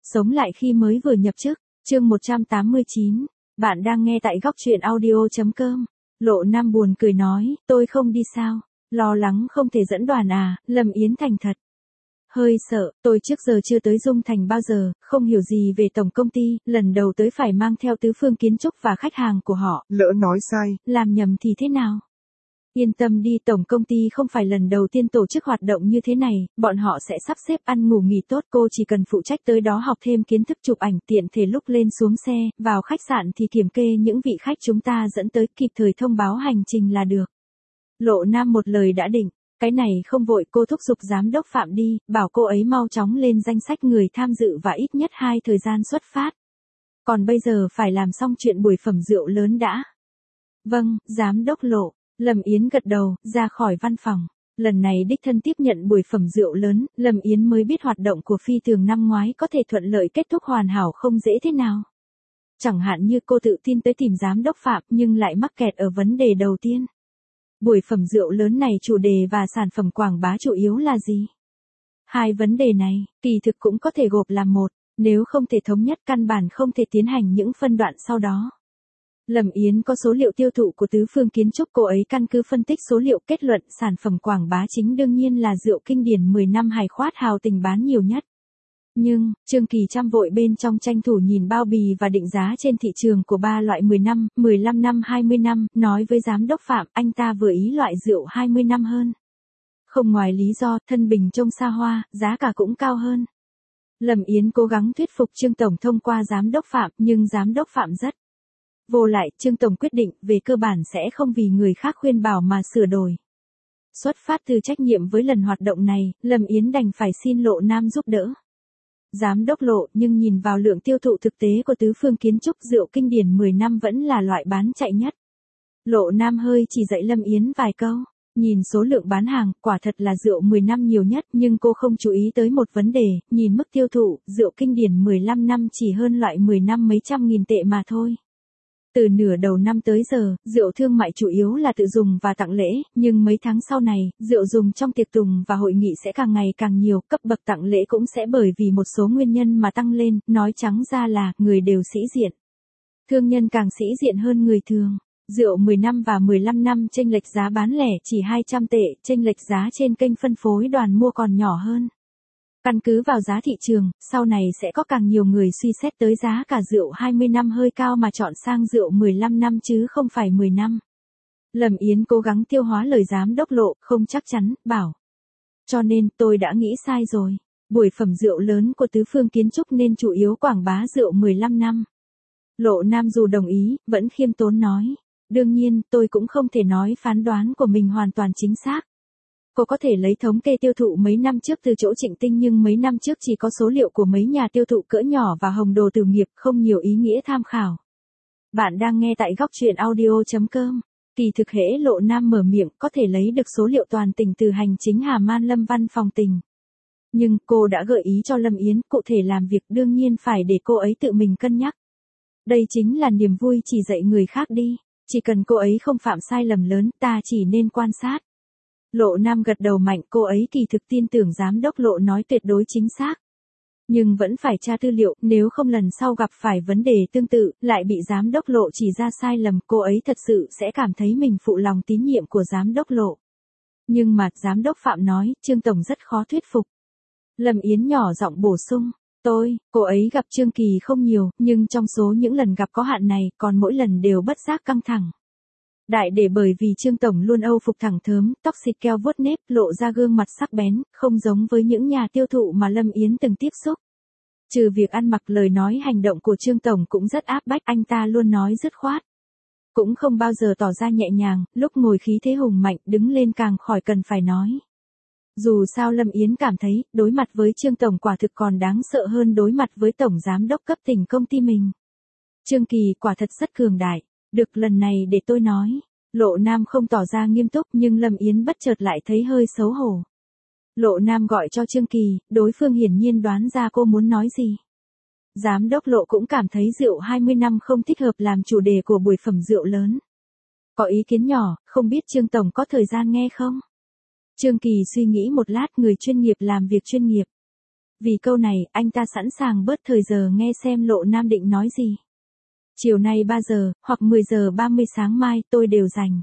Sống lại khi mới vừa nhập chức, chương 189. Bạn đang nghe tại góc truyện audio.com. Lộ Nam buồn cười nói, tôi không đi sao? Lo lắng không thể dẫn đoàn à? Lâm Yến thành thật. Hơi sợ, tôi trước giờ chưa tới Dung Thành bao giờ, không hiểu gì về tổng công ty, lần đầu tới phải mang theo tứ phương kiến trúc và khách hàng của họ. Lỡ nói sai. Làm nhầm thì thế nào? Yên tâm đi, tổng công ty không phải lần đầu tiên tổ chức hoạt động như thế này, bọn họ sẽ sắp xếp ăn ngủ nghỉ tốt, cô chỉ cần phụ trách tới đó học thêm kiến thức chụp ảnh, tiện thể lúc lên xuống xe, vào khách sạn thì kiểm kê những vị khách chúng ta dẫn tới, kịp thời thông báo hành trình là được. Lộ Nam một lời đã định, cái này không vội, cô thúc giục giám đốc Phạm đi, bảo cô ấy mau chóng lên danh sách người tham dự và ít nhất 2 thời gian xuất phát. Còn bây giờ phải làm xong chuyện buổi phẩm rượu lớn đã. Vâng, giám đốc Lộ. Lâm Yến gật đầu, ra khỏi văn phòng. Lần này đích thân tiếp nhận buổi phẩm rượu lớn, Lâm Yến mới biết hoạt động của Phi Tường năm ngoái có thể thuận lợi kết thúc hoàn hảo không dễ thế nào. Chẳng hạn như cô tự tin tới tìm giám đốc Phạm nhưng lại mắc kẹt ở vấn đề đầu tiên. Buổi phẩm rượu lớn này chủ đề và sản phẩm quảng bá chủ yếu là gì? Hai vấn đề này, kỳ thực cũng có thể gộp làm một, nếu không thể thống nhất căn bản không thể tiến hành những phân đoạn sau đó. Lâm Yến có số liệu tiêu thụ của tứ phương kiến trúc, cô ấy căn cứ phân tích số liệu kết luận sản phẩm quảng bá chính đương nhiên là rượu kinh điển 10 năm Hải Khoát Hào Tình bán nhiều nhất. Nhưng, Trương Kỳ Trăm vội bên trong tranh thủ nhìn bao bì và định giá trên thị trường của 3 loại 10 năm, 15 năm, 20 năm, nói với giám đốc Phạm, anh ta vừa ý loại rượu 20 năm hơn. Không ngoài lý do, thân bình trông xa hoa, giá cả cũng cao hơn. Lâm Yến cố gắng thuyết phục Trương Tổng thông qua giám đốc Phạm, nhưng giám đốc Phạm rất vô lại, Trương Tổng quyết định, về cơ bản sẽ không vì người khác khuyên bảo mà sửa đổi. Xuất phát từ trách nhiệm với lần hoạt động này, Lâm Yến đành phải xin Lộ Nam giúp đỡ. Giám đốc Lộ, nhưng nhìn vào lượng tiêu thụ thực tế của tứ phương kiến trúc, rượu kinh điển 10 năm vẫn là loại bán chạy nhất. Lộ Nam hơi chỉ dạy Lâm Yến vài câu. Nhìn số lượng bán hàng, quả thật là rượu 10 năm nhiều nhất, nhưng cô không chú ý tới một vấn đề, nhìn mức tiêu thụ, rượu kinh điển 15 năm chỉ hơn loại 10 năm mấy trăm nghìn tệ mà thôi. Từ nửa đầu năm tới giờ, rượu thương mại chủ yếu là tự dùng và tặng lễ, nhưng mấy tháng sau này, rượu dùng trong tiệc tùng và hội nghị sẽ càng ngày càng nhiều, cấp bậc tặng lễ cũng sẽ bởi vì một số nguyên nhân mà tăng lên, nói trắng ra là, người đều sĩ diện. Thương nhân càng sĩ diện hơn người thường. Rượu 10 năm và 15 năm chênh lệch giá bán lẻ chỉ 200 tệ, chênh lệch giá trên kênh phân phối đoàn mua còn nhỏ hơn. Căn cứ vào giá thị trường, sau này sẽ có càng nhiều người suy xét tới giá cả rượu 20 năm hơi cao mà chọn sang rượu 15 năm chứ không phải 10 năm. Lâm Yến cố gắng tiêu hóa lời giám đốc Lộ, không chắc chắn, bảo. Cho nên, tôi đã nghĩ sai rồi. Buổi phẩm rượu lớn của tứ phương kiến trúc nên chủ yếu quảng bá rượu 15 năm. Lộ Nam dù đồng ý, vẫn khiêm tốn nói. Đương nhiên, tôi cũng không thể nói phán đoán của mình hoàn toàn chính xác. Cô có thể lấy thống kê tiêu thụ mấy năm trước từ chỗ Trịnh Tinh, nhưng mấy năm trước chỉ có số liệu của mấy nhà tiêu thụ cỡ nhỏ và Hồng Đồ Tử Nghiệp, không nhiều ý nghĩa tham khảo. Bạn đang nghe tại góc truyện audio.com. Kỳ thực hễ Lộ Nam mở miệng có thể lấy được số liệu toàn tỉnh từ hành chính Hà Man Lâm văn phòng tỉnh. Nhưng cô đã gợi ý cho Lâm Yến, cụ thể làm việc đương nhiên phải để cô ấy tự mình cân nhắc. Đây chính là niềm vui chỉ dạy người khác đi. Chỉ cần cô ấy không phạm sai lầm lớn, ta chỉ nên quan sát. Lộ Nam gật đầu mạnh, cô ấy kỳ thực tin tưởng giám đốc Lộ nói tuyệt đối chính xác. Nhưng vẫn phải tra tư liệu, nếu không lần sau gặp phải vấn đề tương tự, lại bị giám đốc Lộ chỉ ra sai lầm, cô ấy thật sự sẽ cảm thấy mình phụ lòng tín nhiệm của giám đốc Lộ. Nhưng mà, giám đốc Phạm nói, Trương Tổng rất khó thuyết phục. Lâm Yến nhỏ giọng bổ sung. Cô ấy gặp Trương Kỳ không nhiều, nhưng trong số những lần gặp có hạn này, còn mỗi lần đều bất giác căng thẳng. Đại để bởi vì Trương Tổng luôn âu phục thẳng thớm, tóc xịt keo vuốt nếp, lộ ra gương mặt sắc bén, không giống với những nhà tiêu thụ mà Lâm Yến từng tiếp xúc. Trừ việc ăn mặc, lời nói hành động của Trương Tổng cũng rất áp bách, anh ta luôn nói dứt khoát. Cũng không bao giờ tỏ ra nhẹ nhàng, lúc ngồi khí thế hùng mạnh, đứng lên càng khỏi cần phải nói. Dù sao Lâm Yến cảm thấy, đối mặt với Trương Tổng quả thực còn đáng sợ hơn đối mặt với Tổng Giám đốc cấp tỉnh công ty mình. Trương Kỳ quả thật rất cường đại. Được, lần này để tôi nói. Lộ Nam không tỏ ra nghiêm túc, nhưng Lâm Yến bất chợt lại thấy hơi xấu hổ. Lộ Nam gọi cho Trương Kỳ, đối phương hiển nhiên đoán ra cô muốn nói gì. Giám đốc Lộ cũng cảm thấy rượu 20 năm không thích hợp làm chủ đề của buổi phẩm rượu lớn. Có ý kiến nhỏ, không biết Trương Tổng có thời gian nghe không? Trương Kỳ suy nghĩ một lát, người chuyên nghiệp làm việc chuyên nghiệp. Vì câu này, anh ta sẵn sàng bớt thời giờ nghe xem Lộ Nam định nói gì. Chiều nay 3 giờ, hoặc 10 giờ 30 sáng mai, tôi đều rảnh.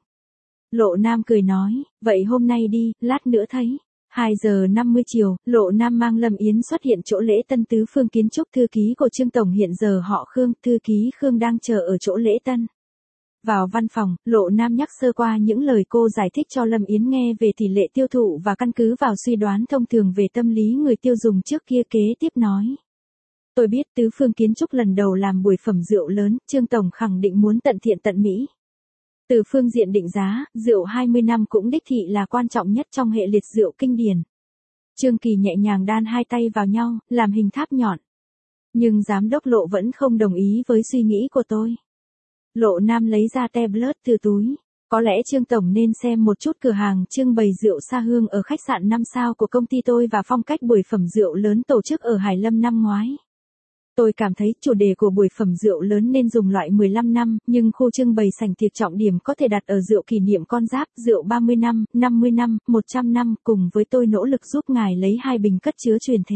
Lộ Nam cười nói, vậy hôm nay đi, lát nữa thấy. 2 giờ 50 chiều, Lộ Nam mang Lâm Yến xuất hiện chỗ lễ tân Tứ Phương Kiến Trúc. Thư ký của Trương Tổng hiện giờ họ Khương, thư ký Khương đang chờ ở chỗ lễ tân. Vào văn phòng, Lộ Nam nhắc sơ qua những lời cô giải thích cho Lâm Yến nghe về tỷ lệ tiêu thụ và căn cứ vào suy đoán thông thường về tâm lý người tiêu dùng trước kia kế tiếp nói. Tôi biết Tứ Phương Kiến Trúc lần đầu làm buổi phẩm rượu lớn, Trương Tổng khẳng định muốn tận thiện tận mỹ. Từ phương diện định giá, rượu 20 năm cũng đích thị là quan trọng nhất trong hệ liệt rượu kinh điển. Trương Kỳ nhẹ nhàng đan hai tay vào nhau, làm hình tháp nhọn. Nhưng giám đốc Lộ vẫn không đồng ý với suy nghĩ của tôi. Lộ Nam lấy ra tablet từ túi. Có lẽ Trương Tổng nên xem một chút cửa hàng trưng bày rượu Sa Hương ở khách sạn 5 sao của công ty tôi và phong cách buổi phẩm rượu lớn tổ chức ở Hải Lâm năm ngoái. Tôi cảm thấy chủ đề của buổi phẩm rượu lớn nên dùng loại 15 năm, nhưng khu trưng bày sảnh tiệc trọng điểm có thể đặt ở rượu kỷ niệm con giáp, rượu 30 năm, 50 năm, 100 năm, cùng với tôi nỗ lực giúp ngài lấy 2 bình cất chứa truyền thế.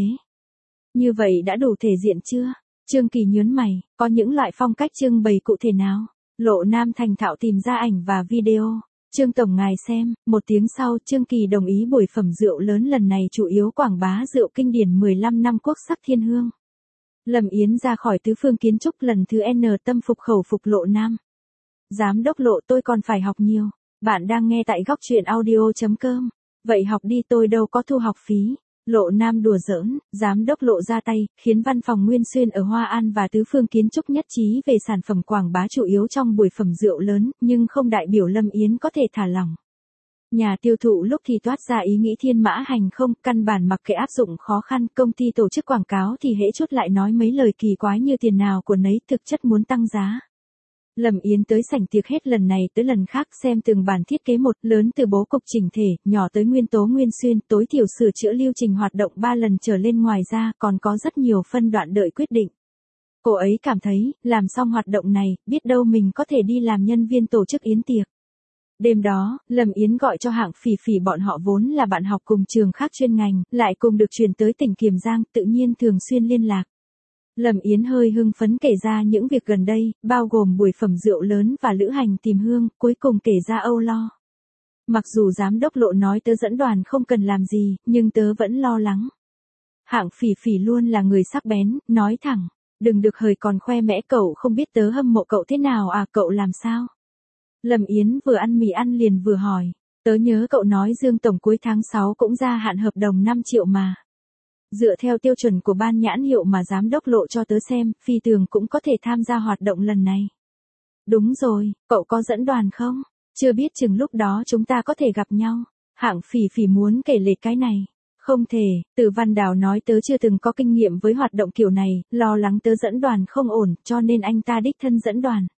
Như vậy đã đủ thể diện chưa? Trương Kỳ nhớn mày, có những loại phong cách trưng bày cụ thể nào? Lộ Nam thành thạo tìm ra ảnh và video. Trương Tổng ngài xem, 1 tiếng sau Trương Kỳ đồng ý buổi phẩm rượu lớn lần này chủ yếu quảng bá rượu kinh điển 15 năm quốc sắc thiên hương. Lâm Yến ra khỏi Tứ Phương Kiến Trúc lần thứ N tâm phục khẩu phục Lộ Nam. Giám đốc Lộ tôi còn phải học nhiều. Bạn đang nghe tại góc truyện audio.com. Vậy học đi tôi đâu có thu học phí. Lộ Nam đùa giỡn, giám đốc Lộ ra tay, khiến văn phòng Nguyên Xuyên ở Hoa An và Tứ Phương Kiến Trúc nhất trí về sản phẩm quảng bá chủ yếu trong buổi phẩm rượu lớn, nhưng không đại biểu Lâm Yến có thể thả lỏng. Nhà tiêu thụ lúc thì toát ra ý nghĩ thiên mã hành không, căn bản mặc kệ áp dụng khó khăn, công ty tổ chức quảng cáo thì hễ chút lại nói mấy lời kỳ quái như tiền nào của nấy, thực chất muốn tăng giá. Lâm Yến tới sảnh tiệc hết lần này tới lần khác xem từng bản thiết kế một, lớn từ bố cục chỉnh thể, nhỏ tới nguyên tố Nguyên Xuyên, tối thiểu sửa chữa lưu trình hoạt động 3 lần trở lên, ngoài ra còn có rất nhiều phân đoạn đợi quyết định. Cô ấy cảm thấy, làm xong hoạt động này, biết đâu mình có thể đi làm nhân viên tổ chức yến tiệc. Đêm đó, Lâm Yến gọi cho Hạng Phỉ Phỉ, bọn họ vốn là bạn học cùng trường khác chuyên ngành, lại cùng được chuyển tới tỉnh Kiềm Giang, tự nhiên thường xuyên liên lạc. Lâm Yến hơi hưng phấn kể ra những việc gần đây, bao gồm buổi phẩm rượu lớn và lữ hành tìm hương, cuối cùng kể ra âu lo. Mặc dù giám đốc Lộ nói tớ dẫn đoàn không cần làm gì, nhưng tớ vẫn lo lắng. Hạng Phỉ Phỉ luôn là người sắc bén, nói thẳng, đừng được hời còn khoe mẽ, cậu không biết tớ hâm mộ cậu thế nào à, cậu làm sao? Lâm Yến vừa ăn mì ăn liền vừa hỏi, tớ nhớ cậu nói Dương Tổng cuối tháng 6 cũng gia hạn hợp đồng 5 triệu mà. Dựa theo tiêu chuẩn của ban nhãn hiệu mà giám đốc Lộ cho tớ xem, Phi Tường cũng có thể tham gia hoạt động lần này. Đúng rồi, cậu có dẫn đoàn không? Chưa biết chừng lúc đó chúng ta có thể gặp nhau. Hạng Phỉ Phỉ muốn kể lể cái này. Không thể, Từ Văn Đào nói tớ chưa từng có kinh nghiệm với hoạt động kiểu này, lo lắng tớ dẫn đoàn không ổn, cho nên anh ta đích thân dẫn đoàn.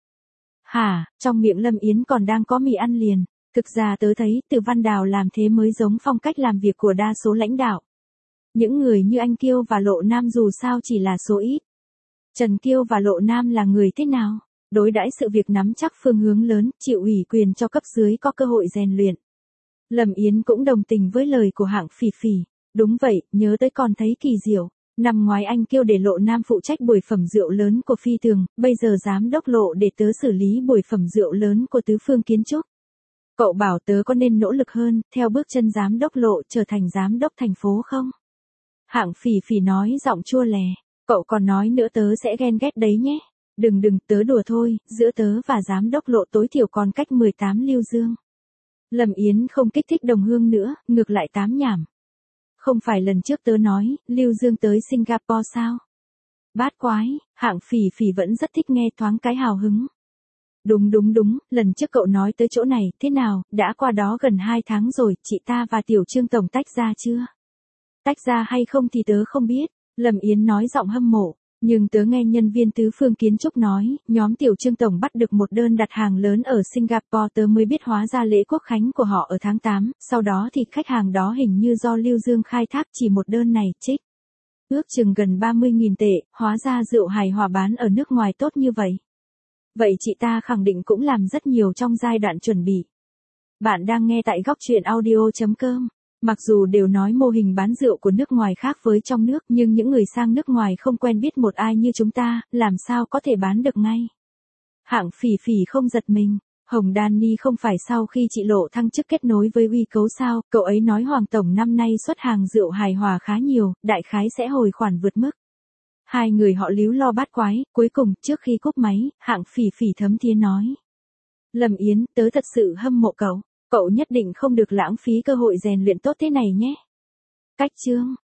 Hả, trong miệng Lâm Yến còn đang có mì ăn liền. Thực ra tớ thấy Từ Văn Đào làm thế mới giống phong cách làm việc của đa số lãnh đạo. Những người như anh Kiêu và Lộ Nam dù sao chỉ là số ít. Trần Kiêu và Lộ Nam là người thế nào? Đối đãi sự việc nắm chắc phương hướng lớn, chịu ủy quyền cho cấp dưới có cơ hội rèn luyện. Lâm Yến cũng đồng tình với lời của Hạng Phỉ Phỉ. Đúng vậy, nhớ tới còn thấy kỳ diệu. Năm ngoái anh Kiêu để Lộ Nam phụ trách buổi phẩm rượu lớn của Phi Tường, bây giờ giám đốc Lộ để tớ xử lý buổi phẩm rượu lớn của Tứ Phương Kiến Trúc. Cậu bảo tớ có nên nỗ lực hơn, theo bước chân giám đốc Lộ trở thành giám đốc thành phố không? Hạng Phỉ Phỉ nói giọng chua lè, cậu còn nói nữa tớ sẽ ghen ghét đấy nhé. Đừng, tớ đùa thôi, giữa tớ và giám đốc Lộ tối thiểu còn cách 18 lưu dương. Lâm Yến không kích thích đồng hương nữa, ngược lại tám nhảm. Không phải lần trước tớ nói, lưu dương tới Singapore sao? Bát quái, Hạng Phỉ Phỉ vẫn rất thích nghe thoáng cái hào hứng. Đúng, lần trước cậu nói tới chỗ này, thế nào, đã qua đó gần 2 tháng rồi, chị ta và Tiểu Trương Tổng tách ra chưa? Tách ra hay không thì tớ không biết, Lâm Yến nói giọng hâm mộ, nhưng tớ nghe nhân viên Tứ Phương Kiến Trúc nói, nhóm Tiểu Trương Tổng bắt được một đơn đặt hàng lớn ở Singapore, tớ mới biết hóa ra lễ quốc khánh của họ ở tháng 8, sau đó thì khách hàng đó hình như do Lưu Dương khai thác chỉ một đơn này, trích. Ước chừng gần 30.000 tệ, hóa ra rượu hài hòa bán ở nước ngoài tốt như vậy. Vậy chị ta khẳng định cũng làm rất nhiều trong giai đoạn chuẩn bị. Bạn đang nghe tại góc truyện audio.com. Mặc dù đều nói mô hình bán rượu của nước ngoài khác với trong nước, nhưng những người sang nước ngoài không quen biết một ai như chúng ta, làm sao có thể bán được ngay. Hạng Phỉ Phỉ không giật mình. Hồng Đan Ni không phải sau khi chị Lộ thăng chức kết nối với uy cấu sao, cậu ấy nói Hoàng Tổng năm nay xuất hàng rượu hài hòa khá nhiều, đại khái sẽ hồi khoản vượt mức. Hai người họ líu lo bát quái, cuối cùng, trước khi cúp máy, Hạng Phỉ Phỉ thấm thía nói. Lâm Yến, tớ thật sự hâm mộ cậu. Cậu nhất định không được lãng phí cơ hội rèn luyện tốt thế này nhé. Cách chương